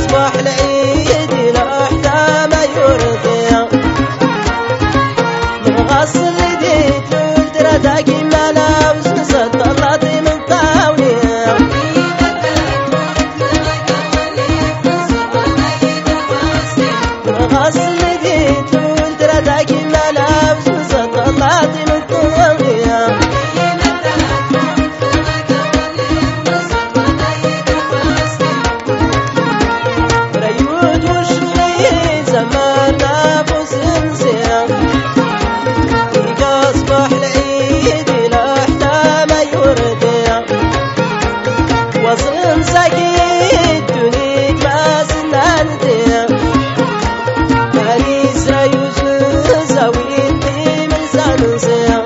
أصبح العيد لوحده ما يرضي غسل يديك ولدرتك ملاوس مسطلات من طاولي غسل يديك ولدرتك ملاوس مسطلات من طاولي ريود وشوي زمرنا بوسنسيا أصبح العيد لوحده ما يرضي وصل سقيت دنيك ما سنانتي ماليس يوسف زوينتي من سنسي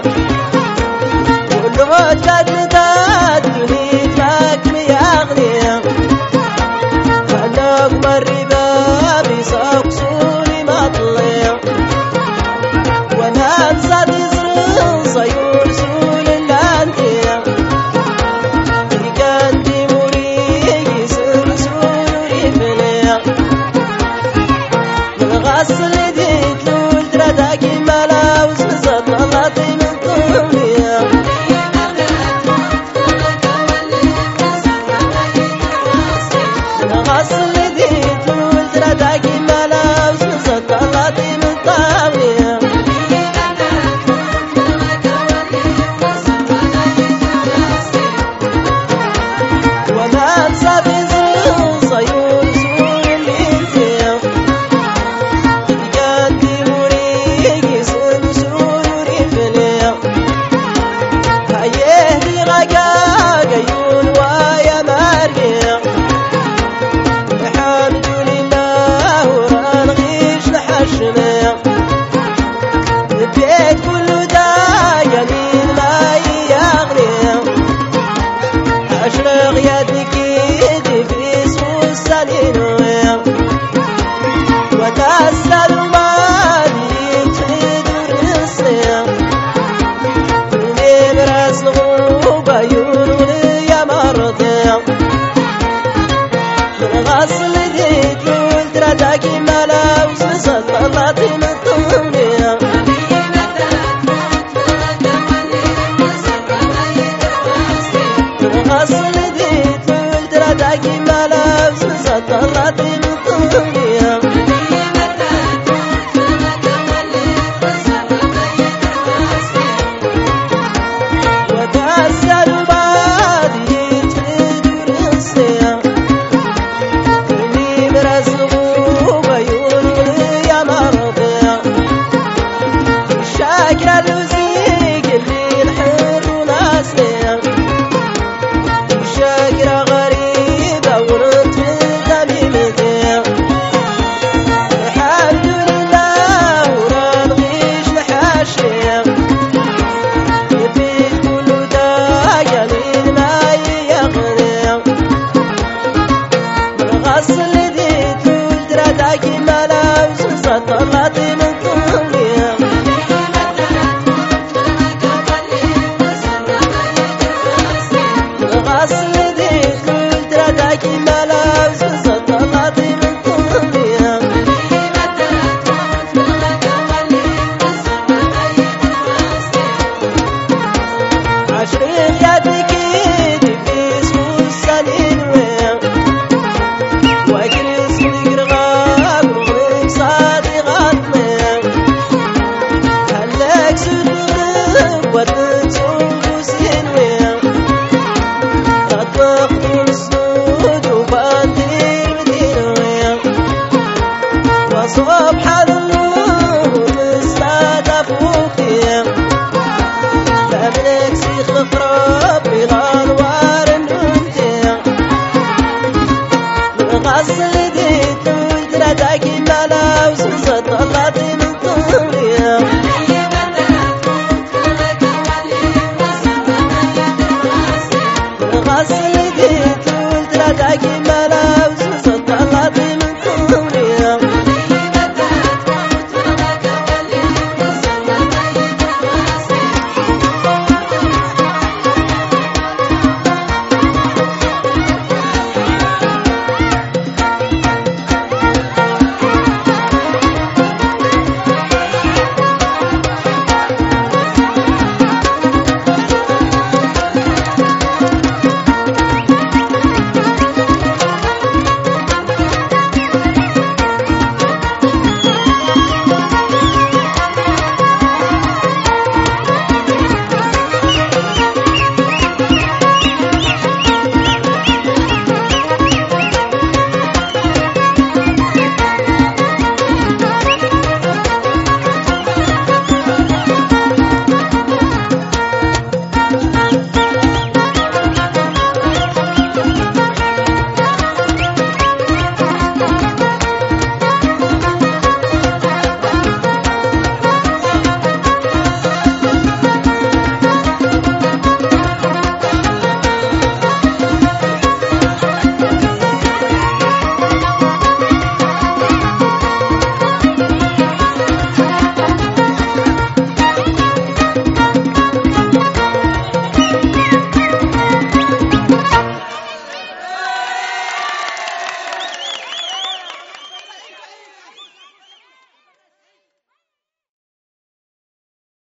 واللوت قدلتات دنيك ماك مياغني خلوك مريبا بيساقسوني مطلع وانا انصدي صيور سول اللانتي كانتي مريقي سرسول فليا من غسل ديك لولدرتك ملاوس مسطلاتي من طوليا من غسل ديك لولدرتك ملاوس مسطلاتي من طوليا البيت كله دا يمين ما يغني أشرق يدك يدي في سوسانين وتأسل ما يتدور الصيام اللي براس الغروب ينغلي يا مرضي من غسل ديك ولدرتك ملاوس مسطلاتي من طولي غسل ديك ولدرتك ملاوس مسطلاتي من طولي وتأسل بعد يتدور الصيام اللي براس الغروب ينغلي يا مرضي الشاكرة الوزيق اللي الحر وناسي شاكرة غريبة ورد في تميمتي الحمد لله ورا نغيش لحاشي يفيد كل دا يمين ما يغني من غسل ديك ولدرتك ملاوس مسطلاتي من طولي غسل ديك ولدرتك ملاوس مسطلاتي من طولي عشرين يدك يدي في سوسانين وين واجلس ويقرغ